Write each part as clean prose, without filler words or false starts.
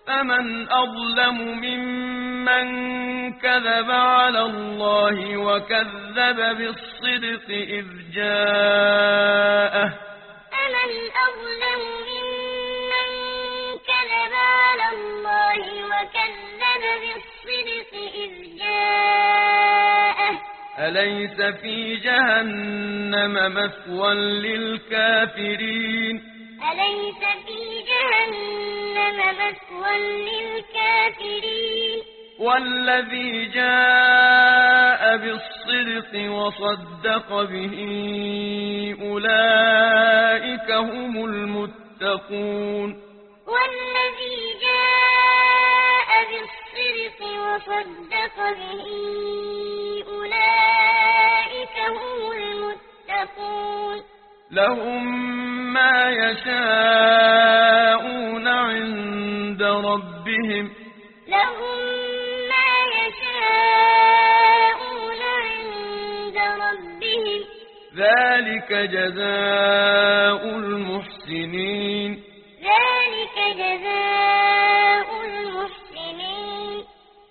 فمن أظلم ممن كذب على الله وكذب بالصدق إذ جاءه فمن أظلم ممن كذب على الله وكذب بالصدق إذ جاءه أليس في جهنم مثوى للكافرين أليس في جهنم مثوى للكافرين والذي جاء بالصدق وصدق به أولئك هم المتقون والذي جاء بالصدق وصدق به أولئك هم المتقون لهم ما يشاءون عند ربهم لهم ما يشاءون عند ربهم ذلك جزاء المحسنين ذلك جزاء المحسنين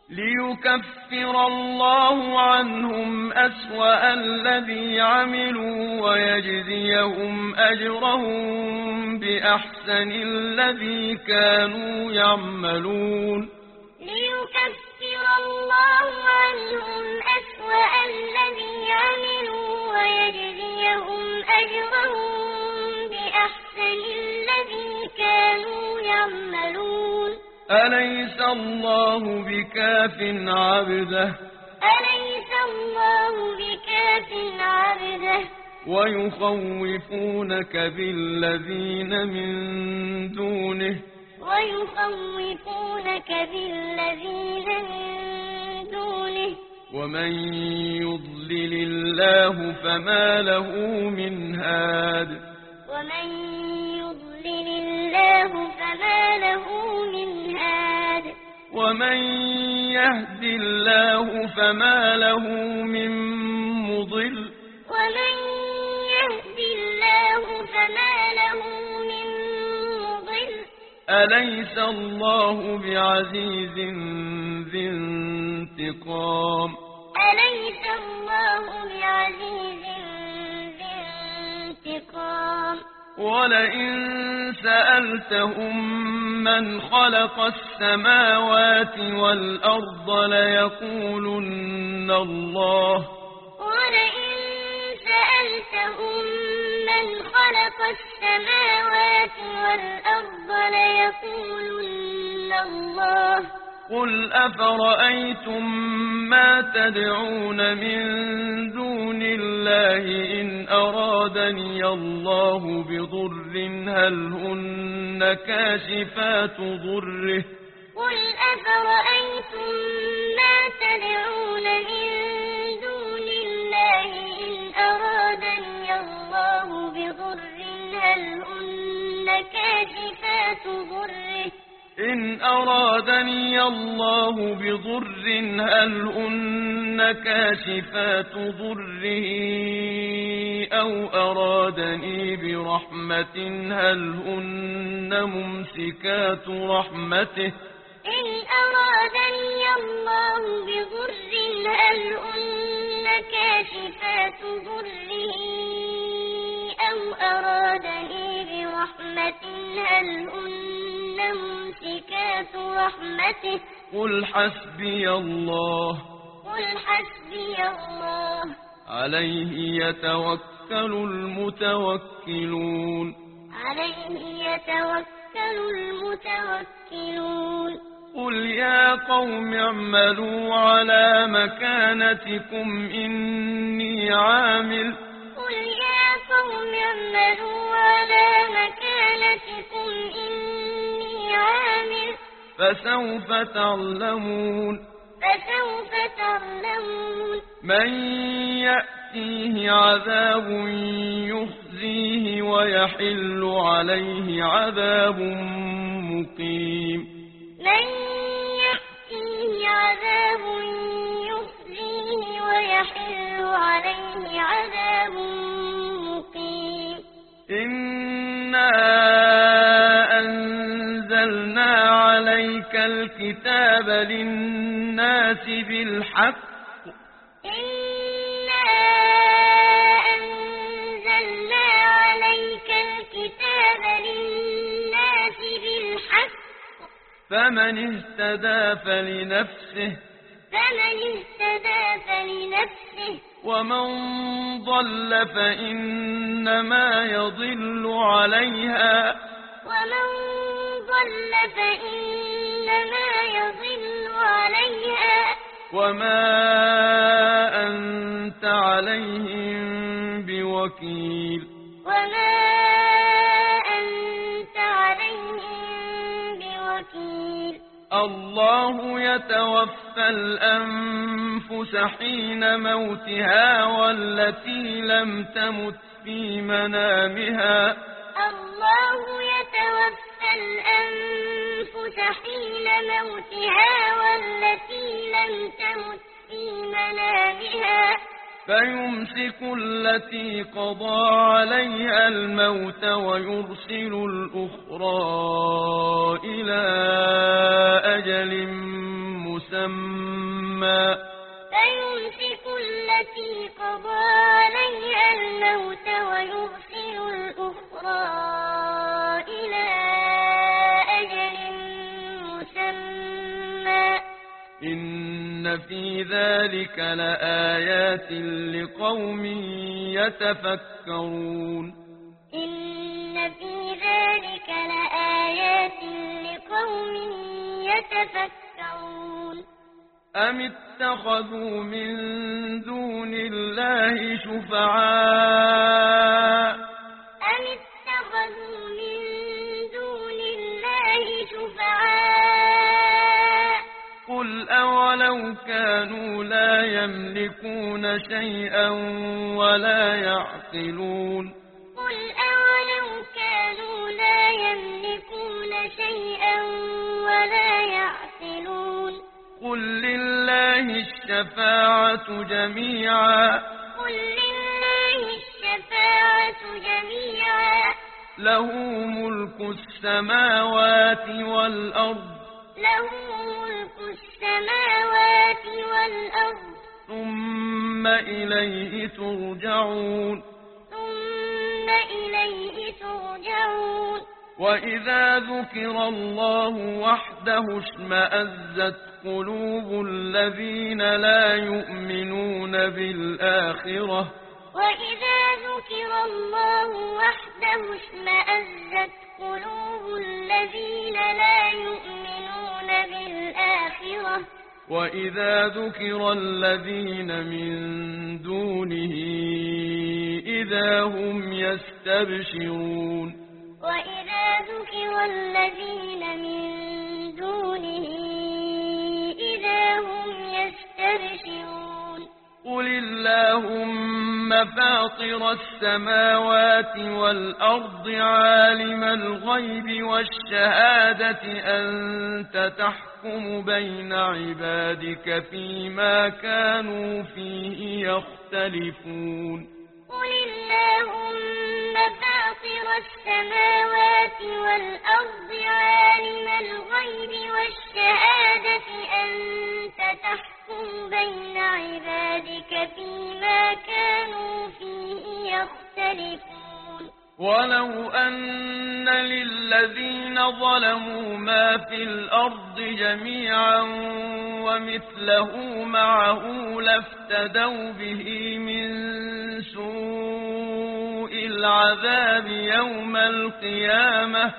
ليكفر الله عنهم أسوأ الذي عملوا ويجزيهم أجرهم بأحسن الذي كانوا يعملون ليكفر الله عنهم أسوأ الذي عملوا ويجزيهم أجرهم بأحسن الذي كانوا يعملون أليس الله بكاف عبده أليس الله بكاف عبده ويخوفونك بالذين من دونه ويخوفونك بالذين من دونه ومن يضلل الله فما له من هاد ومن يضلل الله فما له من هاد ومن يهد الله فما له من مضل ومن يهد الله فما له من مضل أليس الله بعزيز ذي انتقام أليس الله بعزيز ذي انتقام ولئن سألتهم من خلق السماوات والأرض ليقولن الله ولئن سألتهم من خلق السماوات والأرض ليقولن الله قل أفرأيتم ما تدعون من دون الله إن أرادني الله بضر هل هن كاشفات ضره قل أفرأيتم ما تدعون من دون الله إن أرادني الله بضر هل هن كاشفات ضره إن أرادني الله بضر هل هن كاشفات ضره أو أرادني برحمة هل هن ممسكات رحمته إن أرادني الله بضر هل هن كاشفات ضره أو أرادني برحمة هل هن ممسكات رحمته قل حسبي الله قل حسبي الله عليه يتوكل المتوكلون عليه يتوكل المتوكلون قل يا قوم اعملوا على مكانتكم إني عامل قل يا قوم اعملوا على مكانتكم إني عامل فسوف تعلمون من يأتيه عذاب يخزيه ويحل عليه عذاب مقيم من يأتيه عذاب يخزيه ويحل عليه عذاب مقيم إنا أنزلنا عليك عليك الكتاب للناس بالحق إنا أنزلنا عليك الكتاب للناس بالحق فمن اهتدى فلنفسه ومن ضل فإنما يضل عليها وما أنت عليهم بوكيل الله يتوفى الأنفس حين موتها والتي لم تمت في منامها فيمسك التي قضى عليها الموت ويرسل الأخرى إلى أجل مسمى إن في ذلك لآيات لقوم يتفكرون أم اتخذوا من دون الله شفعاء قل أولو كانوا لا يملكون شيئا ولا يعقلون قل لله الشفاعة جميعا له ملك السماوات والأرض ثم إليه ترجعون وإذا ذكر الله وحده اشمأزت قلوب الذين لا يؤمنون بالآخرة وإذا ذكر الذين من دونه إذا هم يستبشرون قل اللهم فاطر السماوات والأرض عالم الغيب والشهادة أنت تحكم بين عبادك فيما كانوا فيه يختلفون ولو أن للذين ظلموا ما في الأرض جميعا ومثله معه لافتدوا به من سوء العذاب يوم القيامة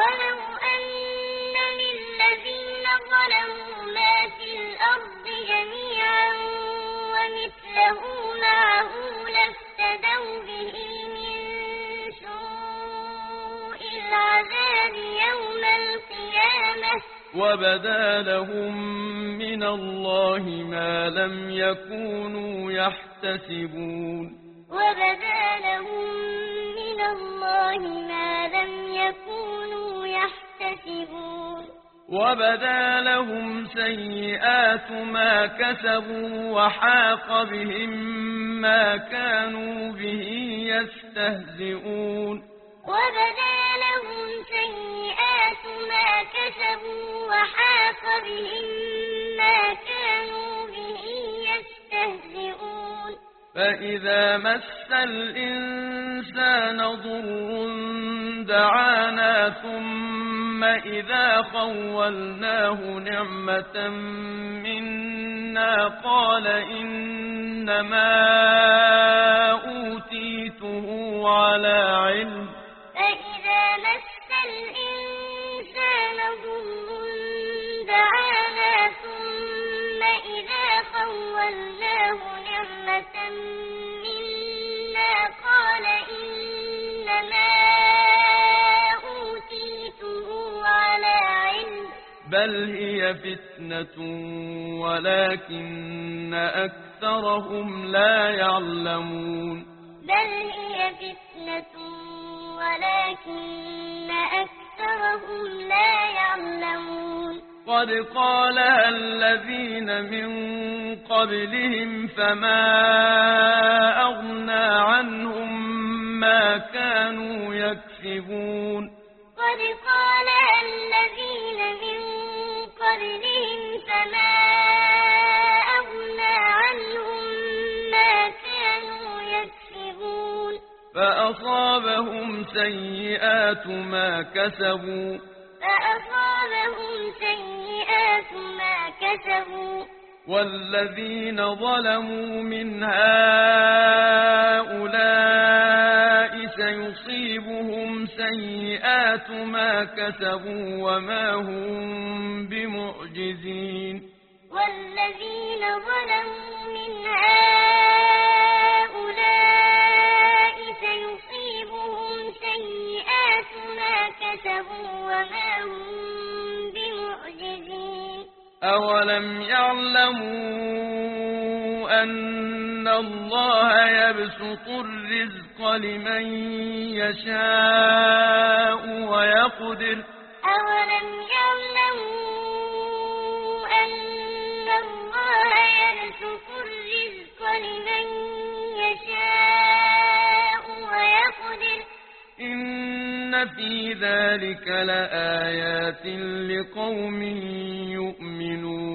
وبدا لهم من الله ما لم يكونوا يحتسبون وبدا لهم سيئات ما كسبوا وحاق بهم ما كانوا به يستهزئون ما كسبوا وحاق بهم ما كانوا به يستهزئون فإذا مس الإنسان ضر دعانا ثم إذا خولناه نعمة منا قال إنما أوتيته على علم فإذا مس الإنسان ضر دعانا ثم إذا خولناه نعمة منا قال إنما أوتيته على علم بل هي فتنة ولكن أكثرهم لا يعلمون بل هي فتنة ولكن أكثرهم لا يعلمون قد قالها الذين من قبلهم فما أغنى عنهم ما كانوا يكسبون قد قالها الذين من قبلهم فما أغنى عنهم ما كانوا يكسبون فأصابهم سيئات ما كسبوا والذين ظلموا من هؤلاء سيصيبهم سيئات ما كسبوا وما هم بمعجزين والذين ظلموا من هؤلاء سيصيبهم سيئات ما كسبوا وما هم بمعجزين أولم يعلموا أن الله يبسط الرزق لمن يشاء ويقدر أولم يعلموا أن الله يبسط الرزق لمن يشاء ويقدر إن في ذلك لآيات لقوم يؤمنون